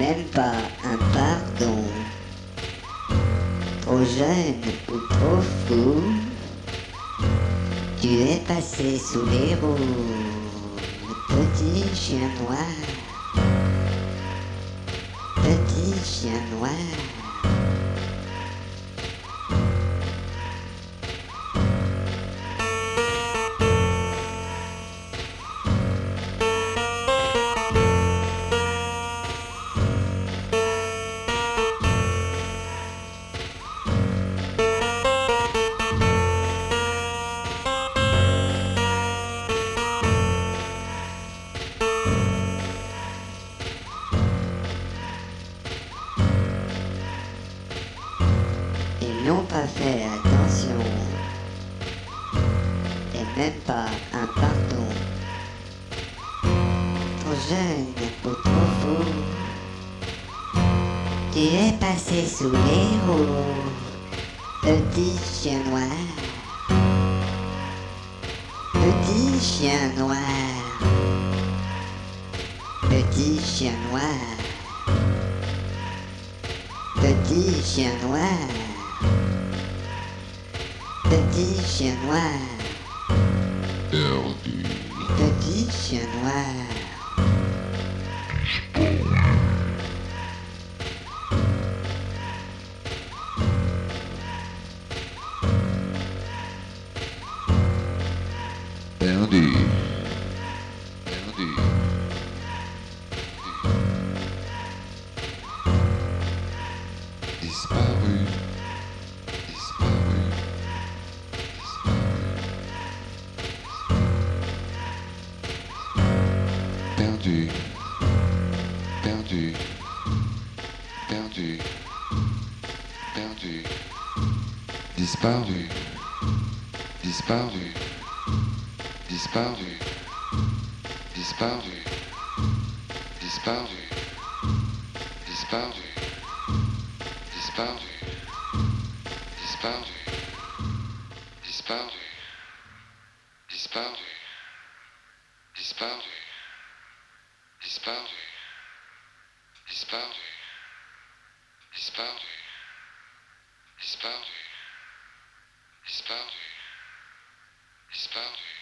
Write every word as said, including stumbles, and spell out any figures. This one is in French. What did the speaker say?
même pas un pardon. Trop jeune ou trop fou, tu es passé sous les roues, petit chien noir, petit chien noir. Ils n'ont pas fait attention, et même pas un pardon. Trop jeune ou trop fou, tu es passé sous les roues, petit chien noir, petit chien noir, petit chien noir, petit chien noir. Petit chien noir, Perdu. petit chien noir. Perdu. Perdu. Disparu. Disparu. Perdu, perdu, perdu, perdu, disparu, disparu, disparu, disparu, disparu, disparu, disparu, disparu, disparu, disparu, disparu. Disparu, disparu, disparu, disparu, disparu, disparu.